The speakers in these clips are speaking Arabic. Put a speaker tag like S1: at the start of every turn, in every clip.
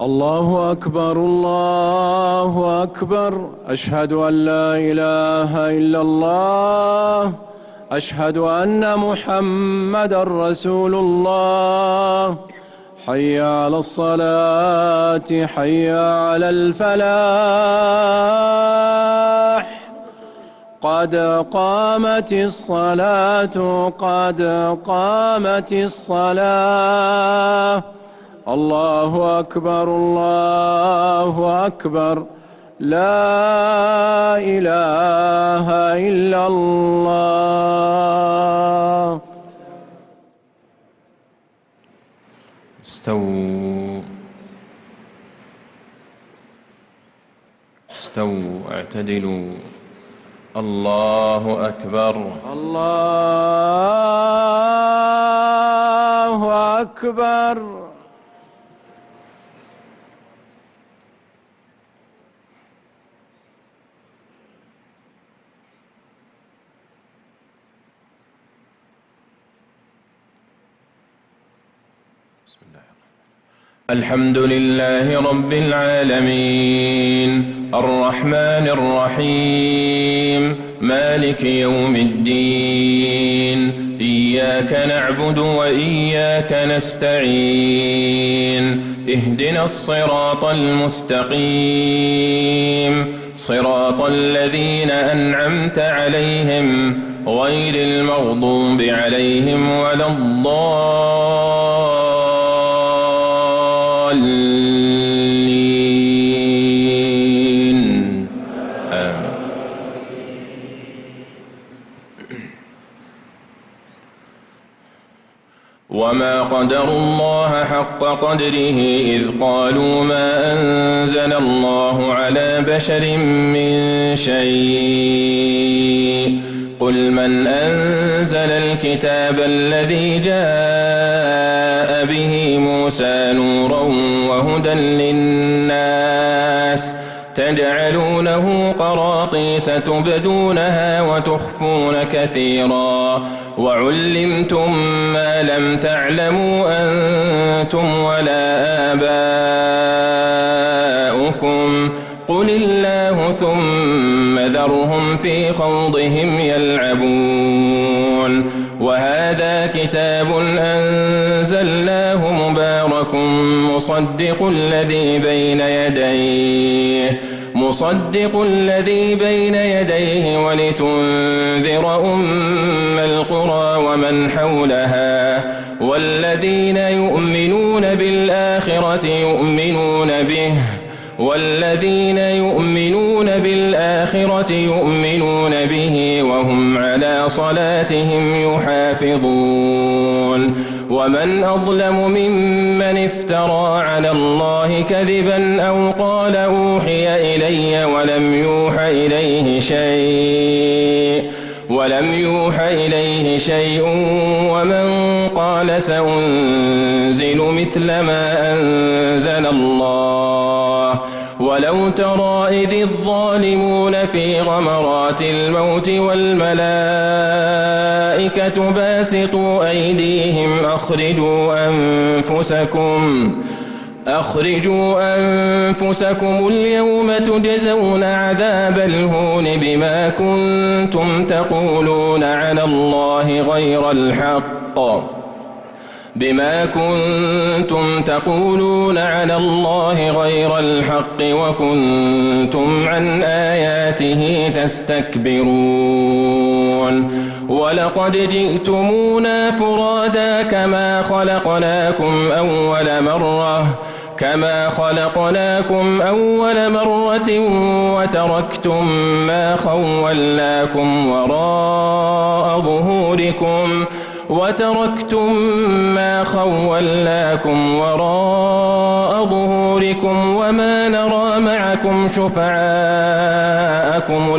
S1: الله أكبر الله أكبر. أشهد أن لا إله إلا الله. أشهد أن محمدًا رسول الله. حي على الصلاة، حي على الفلاح. قد قامت الصلاة، قد قامت الصلاة. الله أكبر الله أكبر. لا إله إلا الله.
S2: استووا استووا اعتدلوا. الله أكبر
S1: الله أكبر.
S2: الحمد لله رب العالمين الرحمن الرحيم مالك يوم الدين. إياك نعبد وإياك نستعين. اهدنا الصراط المستقيم صراط الذين أنعمت عليهم غير المغضوب عليهم ولا الضالين. آمين. وما قدروا الله حق قدره إذ قالوا ما أنزل الله على بشر من شيء. قل من أنزل الكتاب الذي جاء به موسى نورا وهدى للناس تجعلونه قراطيس تبدونها وتخفون كثيرا وعلمتم ما لم تعلموا أنتم ولا آباؤكم قل الله ثم ذرهم في خوضهم يلعبون. وهذا كتاب أنزلناه مبارك مصدق الذي بين يديه ولتنذر أم القرى ومن حولها والذين يؤمنون بالآخرة يؤمنون به وهم على صلاتهم يحافظون. ومن أظلم ممن افترى على الله كذبا أو قال أوحي إلي ولم يوحى إليه شيء ومن قال سأنزل مثل ما أنزل الله. ولو ترى إذ الظالمون في غمرات الموت والملائكة باسطوا أيديهم أخرجوا أنفسكم اليوم تجزون عذاب الهون بما كنتم تقولون على الله غير الحق وكنتم عن آياته تستكبرون. ولقد جئتمونا فرادا كما خلقناكم أول مرة وتركتم ما خولناكم وراء ظهوركم وما نرى معكم شفعاءكم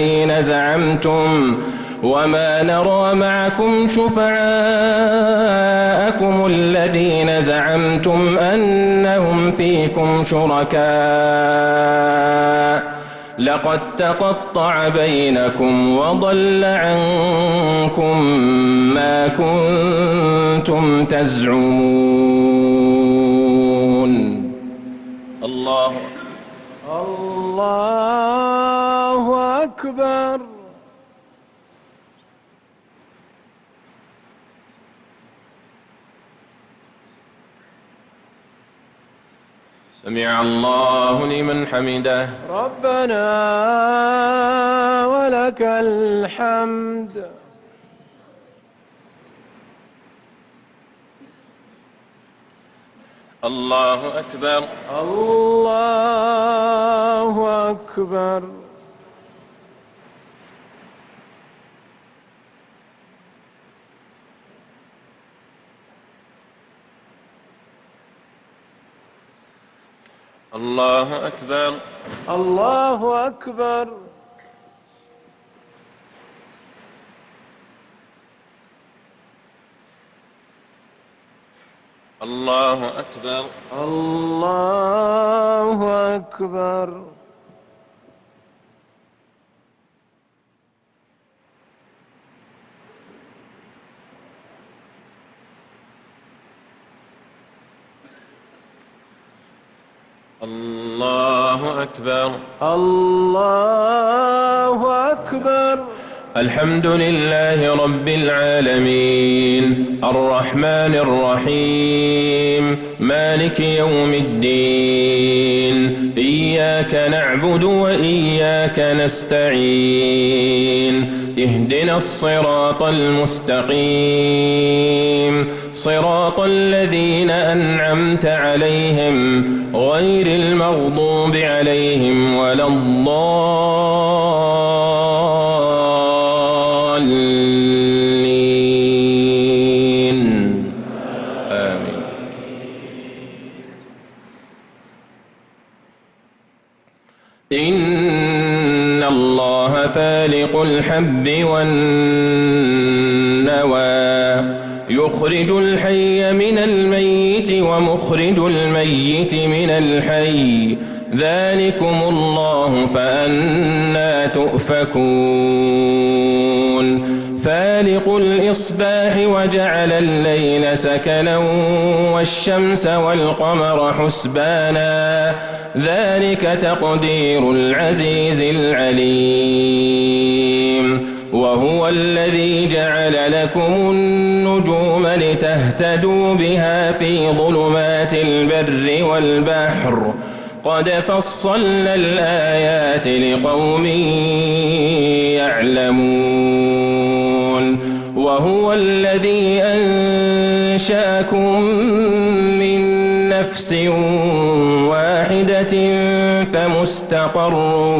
S2: الذين زعمتم أنهم فيكم شركاء لقد تقطع بينكم وضل عنكم ما كنتم تزعمون.
S1: الله أكبر.
S2: سمع الله لمن حمده.
S1: ربنا ولك الحمد.
S2: الله أكبر.
S1: الله أكبر.
S2: الله أكبر.
S1: الله أكبر.
S2: الله أكبر.
S1: الله أكبر.
S2: الله أكبر.
S1: الله أكبر.
S2: الحمد لله رب العالمين الرحمن الرحيم مالك يوم الدين إياك نعبد وإياك نستعين اهدنا الصراط المستقيم صراط الذين أنعمت عليهم غير المغضوب عليهم ولا إن الله فالق الحب والنوى يخرج الحي من الميت ومخرج الميت من الحي ذلكم الله فأنى تؤفكون فالق الإصباح وجعل الليل سكنا والشمس والقمر حسبانا ذلك تقدير العزيز العليم وهو الذي جعل لكم النجوم لتهتدوا بها في ظلمات البر والبحر قد فصلنا الآيات لقوم يعلمون وهو الذي أنشأكم من نفس واحدة فمستقر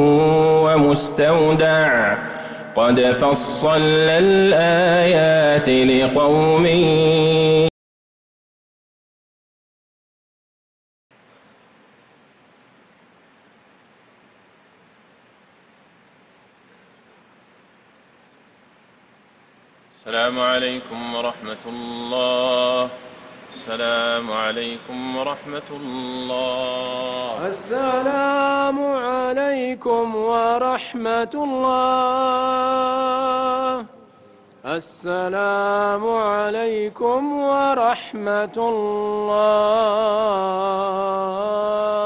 S2: ومستودع قد فصلنا الآيات لقوم السلام عليكم ورحمة الله. السلام عليكم ورحمة الله.
S1: السلام عليكم ورحمة الله. السلام عليكم ورحمة الله.